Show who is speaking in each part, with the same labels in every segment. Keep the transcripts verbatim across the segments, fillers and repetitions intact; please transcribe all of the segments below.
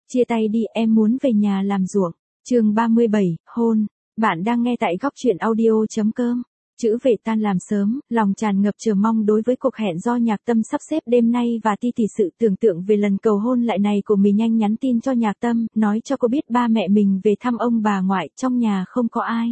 Speaker 1: Chia tay đi, em muốn về nhà làm ruộng. Chương ba mươi bảy, hôn. Bạn đang nghe tại góc truyện audio chấm com. Chữ Vệ tan làm sớm, lòng tràn ngập chờ mong đối với cuộc hẹn do Nhạc Tâm sắp xếp đêm nay và Ti Tỷ sự tưởng tượng về lần cầu hôn lại này của mình, nhanh nhắn tin cho Nhạc Tâm, nói cho cô biết ba mẹ mình về thăm ông bà ngoại, trong nhà không có ai.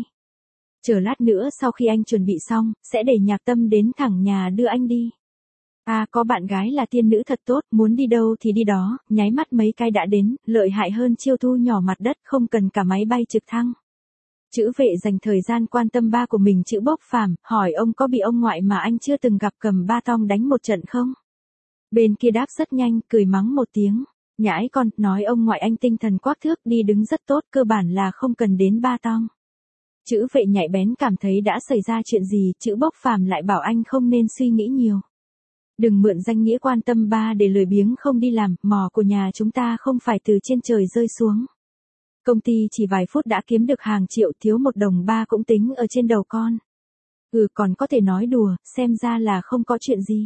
Speaker 1: Chờ lát nữa sau khi anh chuẩn bị xong, sẽ để Nhạc Tâm đến thẳng nhà đưa anh đi. À, có bạn gái là tiên nữ thật tốt, muốn đi đâu thì đi đó, nháy mắt mấy cái đã đến, lợi hại hơn chiêu thu nhỏ mặt đất, không cần cả máy bay trực thăng. Chữ Vệ dành thời gian quan tâm ba của mình Chữ Bốc Phàm, hỏi ông có bị ông ngoại mà anh chưa từng gặp cầm ba tong đánh một trận không? Bên kia đáp rất nhanh, cười mắng một tiếng. Nhãi con, nói ông ngoại anh tinh thần quắc thước, đi đứng rất tốt, cơ bản là không cần đến ba tong. Chữ Vệ nhạy bén cảm thấy đã xảy ra chuyện gì, Chữ Bốc Phàm lại bảo anh không nên suy nghĩ nhiều. Đừng mượn danh nghĩa quan tâm ba để lười biếng không đi làm, mỏ của nhà chúng ta không phải từ trên trời rơi xuống. Công ty chỉ vài phút đã kiếm được hàng triệu, thiếu một đồng ba cũng tính ở trên đầu con. Ừ, còn có thể nói đùa, xem ra là không có chuyện gì.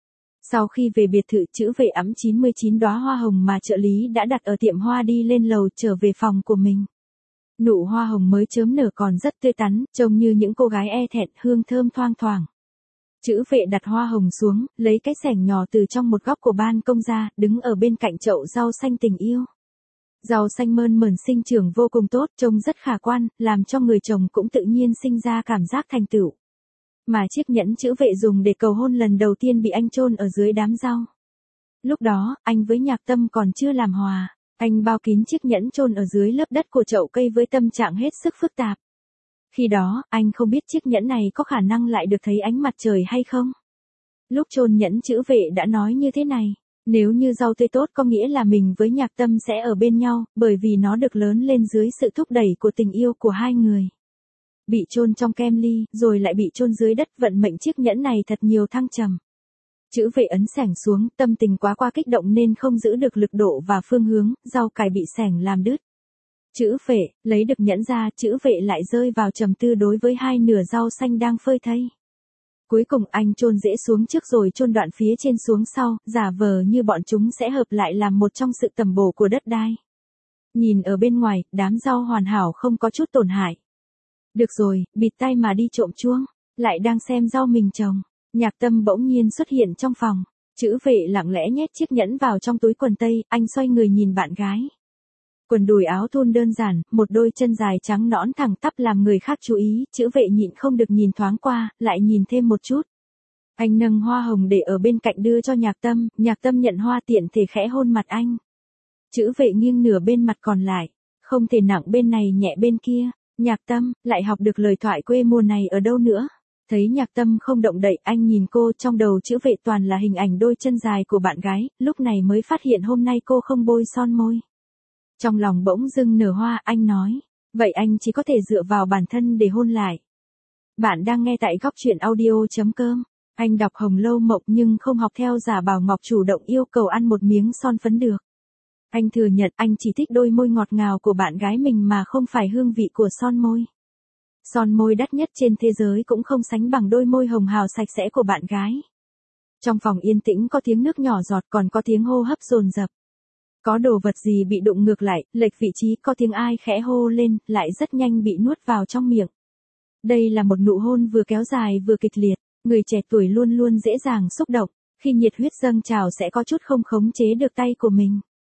Speaker 1: Sau khi về biệt thự, Chữ Vệ ẵm chín mươi chín đóa hoa hồng mà trợ lý đã đặt ở tiệm hoa đi lên lầu trở về phòng của mình. Nụ hoa hồng mới chớm nở còn rất tươi tắn, trông như những cô gái e thẹn, hương thơm thoang thoảng. Chữ Vệ đặt hoa hồng xuống, lấy cái xẻng nhỏ từ trong một góc của ban công ra, đứng ở bên cạnh chậu rau xanh tình yêu. Rau xanh mơn mởn sinh trưởng vô cùng tốt, trông rất khả quan, làm cho người trồng cũng tự nhiên sinh ra cảm giác thành tựu. Mà chiếc nhẫn Chữ Vệ dùng để cầu hôn lần đầu tiên bị anh chôn ở dưới đám rau. Lúc đó, anh với Nhạc Tâm còn chưa làm hòa, anh bao kín chiếc nhẫn chôn ở dưới lớp đất của chậu cây với tâm trạng hết sức phức tạp. Khi đó, anh không biết chiếc nhẫn này có khả năng lại được thấy ánh mặt trời hay không. Lúc chôn nhẫn Chữ Vệ đã nói như thế này, nếu như rau tươi tốt có nghĩa là mình với Nhạc Tâm sẽ ở bên nhau, bởi vì nó được lớn lên dưới sự thúc đẩy của tình yêu của hai người. Bị chôn trong kem ly, rồi lại bị chôn dưới đất, vận mệnh chiếc nhẫn này thật nhiều thăng trầm. Chữ Vệ ấn xẻng xuống, tâm tình quá qua kích động nên không giữ được lực độ và phương hướng, rau cải bị xẻng làm đứt. Chữ Vệ, lấy được nhẫn ra, Chữ Vệ lại rơi vào trầm tư đối với hai nửa rau xanh đang phơi thây. Cuối cùng anh chôn rễ xuống trước rồi chôn đoạn phía trên xuống sau, giả vờ như bọn chúng sẽ hợp lại làm một trong sự tầm bổ của đất đai. Nhìn ở bên ngoài, đám rau hoàn hảo không có chút tổn hại. Được rồi, bịt tai mà đi trộm chuông, lại đang xem rau mình trồng. Nhạc Tâm bỗng nhiên xuất hiện trong phòng. Chữ Vệ lặng lẽ nhét chiếc nhẫn vào trong túi quần tây, anh xoay người nhìn bạn gái. Quần đùi áo thun đơn giản, một đôi chân dài trắng nõn thẳng tắp làm người khác chú ý, Chữ Vệ nhịn không được nhìn thoáng qua, lại nhìn thêm một chút. Anh nâng hoa hồng để ở bên cạnh đưa cho Nhạc Tâm, Nhạc Tâm nhận hoa tiện thể khẽ hôn mặt anh. Chữ Vệ nghiêng nửa bên mặt còn lại, không thể nặng bên này nhẹ bên kia. Nhạc Tâm, lại học được lời thoại quê mùa này ở đâu nữa? Thấy Nhạc Tâm không động đậy, anh nhìn cô, trong đầu Chữ Vệ toàn là hình ảnh đôi chân dài của bạn gái, lúc này mới phát hiện hôm nay cô không bôi son môi. Trong lòng bỗng dưng nở hoa, anh nói, vậy anh chỉ có thể dựa vào bản thân để hôn lại. Bạn đang nghe tại góc truyện audio chấm com. Anh đọc Hồng Lâu Mộng nhưng không học theo Giả Bảo Ngọc chủ động yêu cầu ăn một miếng son phấn được. Anh thừa nhận anh chỉ thích đôi môi ngọt ngào của bạn gái mình mà không phải hương vị của son môi. Son môi đắt nhất trên thế giới cũng không sánh bằng đôi môi hồng hào sạch sẽ của bạn gái. Trong phòng yên tĩnh có tiếng nước nhỏ giọt, còn có tiếng hô hấp dồn dập. Có đồ vật gì bị đụng ngược lại, lệch vị trí, có tiếng ai khẽ hô lên, lại rất nhanh bị nuốt vào trong miệng. Đây là một nụ hôn vừa kéo dài vừa kịch liệt, người trẻ tuổi luôn luôn dễ dàng xúc động, khi nhiệt huyết dâng trào sẽ có chút không khống chế được tay của mình.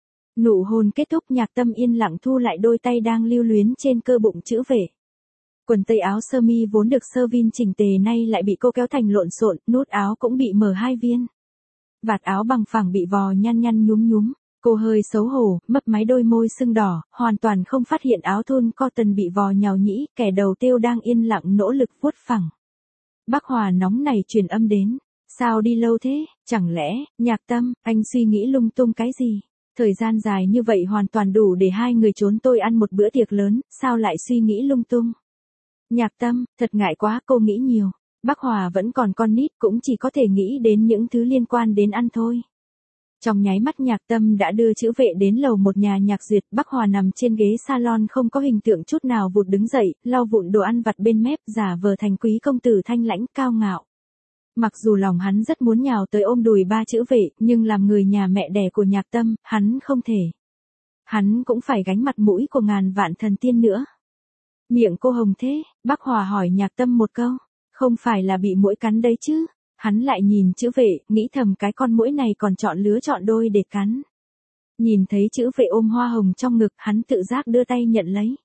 Speaker 1: Nụ hôn kết thúc, Nhạc Tâm yên lặng thu lại đôi tay đang lưu luyến trên cơ bụng Chữ Vệ. Quần tây áo sơ mi vốn được sơ vin chỉnh tề nay lại bị cô kéo thành lộn xộn, nút áo cũng bị mở hai viên. Vạt áo bằng phẳng bị vò nhăn nhăn nhúm nhúm. Cô hơi xấu hổ, mấp máy đôi môi sưng đỏ, hoàn toàn không phát hiện áo thun cotton bị vò nhào nhĩ, kẻ đầu tiêu đang yên lặng nỗ lực vuốt phẳng. Bác Hòa nóng này truyền âm đến. Sao đi lâu thế? Chẳng lẽ, Nhạc Tâm, anh suy nghĩ lung tung cái gì? Thời gian dài như vậy hoàn toàn đủ để hai người trốn tôi ăn một bữa tiệc lớn, sao lại suy nghĩ lung tung? Nhạc Tâm, thật ngại quá, cô nghĩ nhiều. Bác Hòa vẫn còn con nít, cũng chỉ có thể nghĩ đến những thứ liên quan đến ăn thôi. Trong nháy mắt Nhạc Tâm đã đưa Chữ Vệ đến lầu một nhà nhạc duyệt, Bác Hòa nằm trên ghế salon không có hình tượng chút nào vụt đứng dậy, lau vụn đồ ăn vặt bên mép, giả vờ thành quý công tử thanh lãnh cao ngạo. Mặc dù lòng hắn rất muốn nhào tới ôm đùi ba Chữ Vệ, nhưng làm người nhà mẹ đẻ của Nhạc Tâm, hắn không thể. Hắn cũng phải gánh mặt mũi của ngàn vạn thần tiên nữa. Miệng cô hồng thế, Bác Hòa hỏi Nhạc Tâm một câu, không phải là bị muỗi cắn đấy chứ? Hắn lại nhìn chữ vệ, nghĩ thầm cái con muỗi này còn chọn lứa chọn đôi để cắn. Nhìn thấy chữ vệ ôm hoa hồng trong ngực, hắn tự giác đưa tay nhận lấy.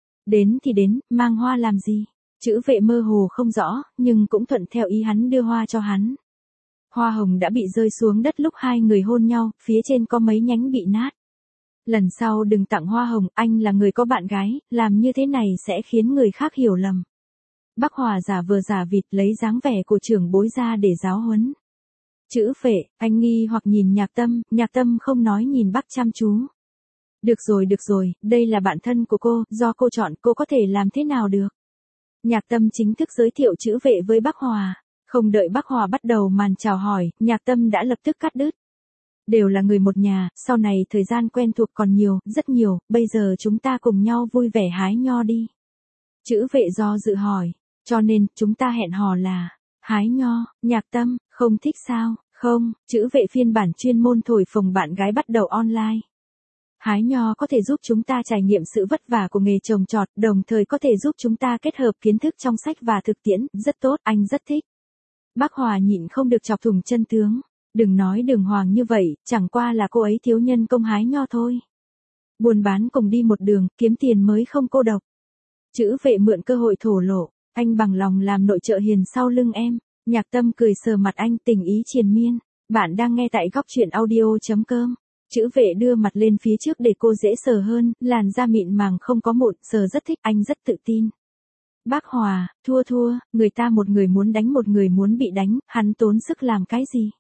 Speaker 1: Đến thì đến, mang hoa làm gì? Chữ vệ mơ hồ không rõ, nhưng cũng thuận theo ý hắn đưa hoa cho hắn. Hoa hồng đã bị rơi xuống đất lúc hai người hôn nhau, phía trên có mấy nhánh bị nát. Lần sau đừng tặng hoa hồng, anh là người có bạn gái, làm như thế này sẽ khiến người khác hiểu lầm. Bác Hòa giả vờ giả vịt lấy dáng vẻ của trưởng bối ra để giáo huấn. Chữ phệ, anh nghi hoặc nhìn Nhạc Tâm, Nhạc Tâm không nói nhìn bác chăm chú. Được rồi được rồi, đây là bạn thân của cô, do cô chọn cô có thể làm thế nào được. Nhạc Tâm chính thức giới thiệu chữ vệ với bác Hòa. Không đợi bác Hòa bắt đầu màn chào hỏi, Nhạc Tâm đã lập tức cắt đứt. Đều là người một nhà, sau này thời gian quen thuộc còn nhiều, rất nhiều, bây giờ chúng ta cùng nhau vui vẻ hái nho đi. Chữ vệ do dự hỏi, cho nên chúng ta hẹn hò là hái nho. Nhạc Tâm, không thích sao? Không, chữ vệ phiên bản chuyên môn thổi phồng bạn gái bắt đầu online. Hái nho có thể giúp chúng ta trải nghiệm sự vất vả của nghề trồng trọt, đồng thời có thể giúp chúng ta kết hợp kiến thức trong sách và thực tiễn, rất tốt, anh rất thích. Bác Hòa nhịn không được chọc thủng chân tướng. Đừng nói Đường Hoàng như vậy, chẳng qua là cô ấy thiếu nhân công hái nho thôi. Buôn bán cùng đi một đường, kiếm tiền mới không cô độc. Chữ vệ mượn cơ hội thổ lộ, anh bằng lòng làm nội trợ hiền sau lưng em. Nhạc Tâm cười sờ mặt anh, tình ý triền miên. Bạn đang nghe tại góc truyện audio chấm com. Chữ vệ đưa mặt lên phía trước để cô dễ sờ hơn, làn da mịn màng không có mụn, sờ rất thích, anh rất tự tin. Bác Hòa, thua thua, người ta một người muốn đánh một người muốn bị đánh, hắn tốn sức làm cái gì?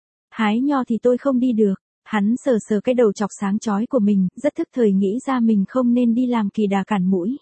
Speaker 1: Hái nho thì tôi không đi được. Hắn sờ sờ cái đầu chọc sáng chói của mình, rất thức thời nghĩ ra mình không nên đi làm kỳ đà cản mũi.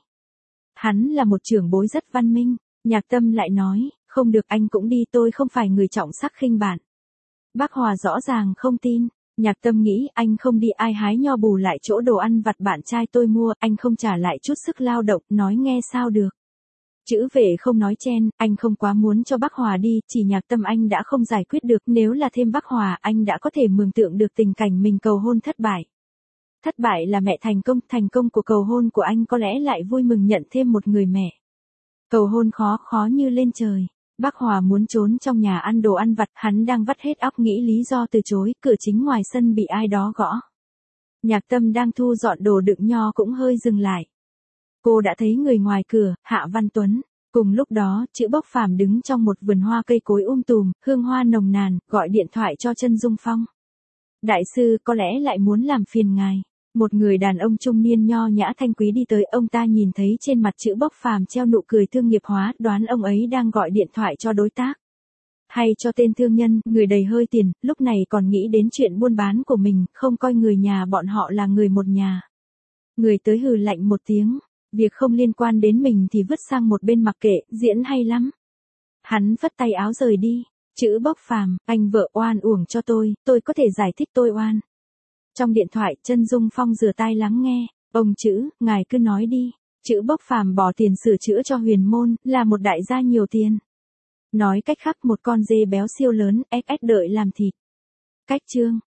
Speaker 1: Hắn là một trưởng bối rất văn minh. Nhạc Tâm lại nói, không được anh cũng đi, tôi không phải người trọng sắc khinh bạn. Bác Hòa rõ ràng không tin. Nhạc Tâm nghĩ anh không đi ai hái nho bù lại chỗ đồ ăn vặt bạn trai tôi mua, anh không trả lại chút sức lao động, nói nghe sao được. Chữ vệ không nói chen, anh không quá muốn cho bác Hòa đi, chỉ Nhạc Tâm anh đã không giải quyết được, nếu là thêm bác Hòa anh đã có thể mường tượng được tình cảnh mình cầu hôn thất bại. Thất bại là mẹ thành công, thành công của cầu hôn của anh có lẽ lại vui mừng nhận thêm một người mẹ. Cầu hôn khó khó như lên trời. Bác Hòa muốn trốn trong nhà ăn đồ ăn vặt, hắn đang vắt hết óc nghĩ lý do từ chối, cửa chính ngoài sân bị ai đó gõ. Nhạc Tâm đang thu dọn đồ đựng nho cũng hơi dừng lại. Cô đã thấy người ngoài cửa, Hạ Văn Tuấn. Cùng lúc đó, chữ Bốc Phàm đứng trong một vườn hoa cây cối um tùm, hương hoa nồng nàn, gọi điện thoại cho Chân Dung Phong. Đại sư có lẽ lại muốn làm phiền ngài. Một người đàn ông trung niên nho nhã thanh quý đi tới, ông ta nhìn thấy trên mặt chữ Bốc Phàm treo nụ cười thương nghiệp hóa, đoán ông ấy đang gọi điện thoại cho đối tác. Hay cho tên thương nhân, người đầy hơi tiền, lúc này còn nghĩ đến chuyện buôn bán của mình, không coi người nhà bọn họ là người một nhà. Người tới hừ lạnh một tiếng, việc không liên quan đến mình thì vứt sang một bên mặc kệ, diễn hay lắm. Hắn vất tay áo rời đi, chữ Bốc Phàm, anh vợ oan uổng cho tôi, tôi có thể giải thích tôi oan. Trong điện thoại, Chân Dung Phong rửa tai lắng nghe, ông chữ, ngài cứ nói đi. Chữ Bốc Phàm bỏ tiền sửa chữa cho Huyền Môn, là một đại gia nhiều tiền. Nói cách khác một con dê béo siêu lớn, ét ét đợi làm thịt. Cách chương.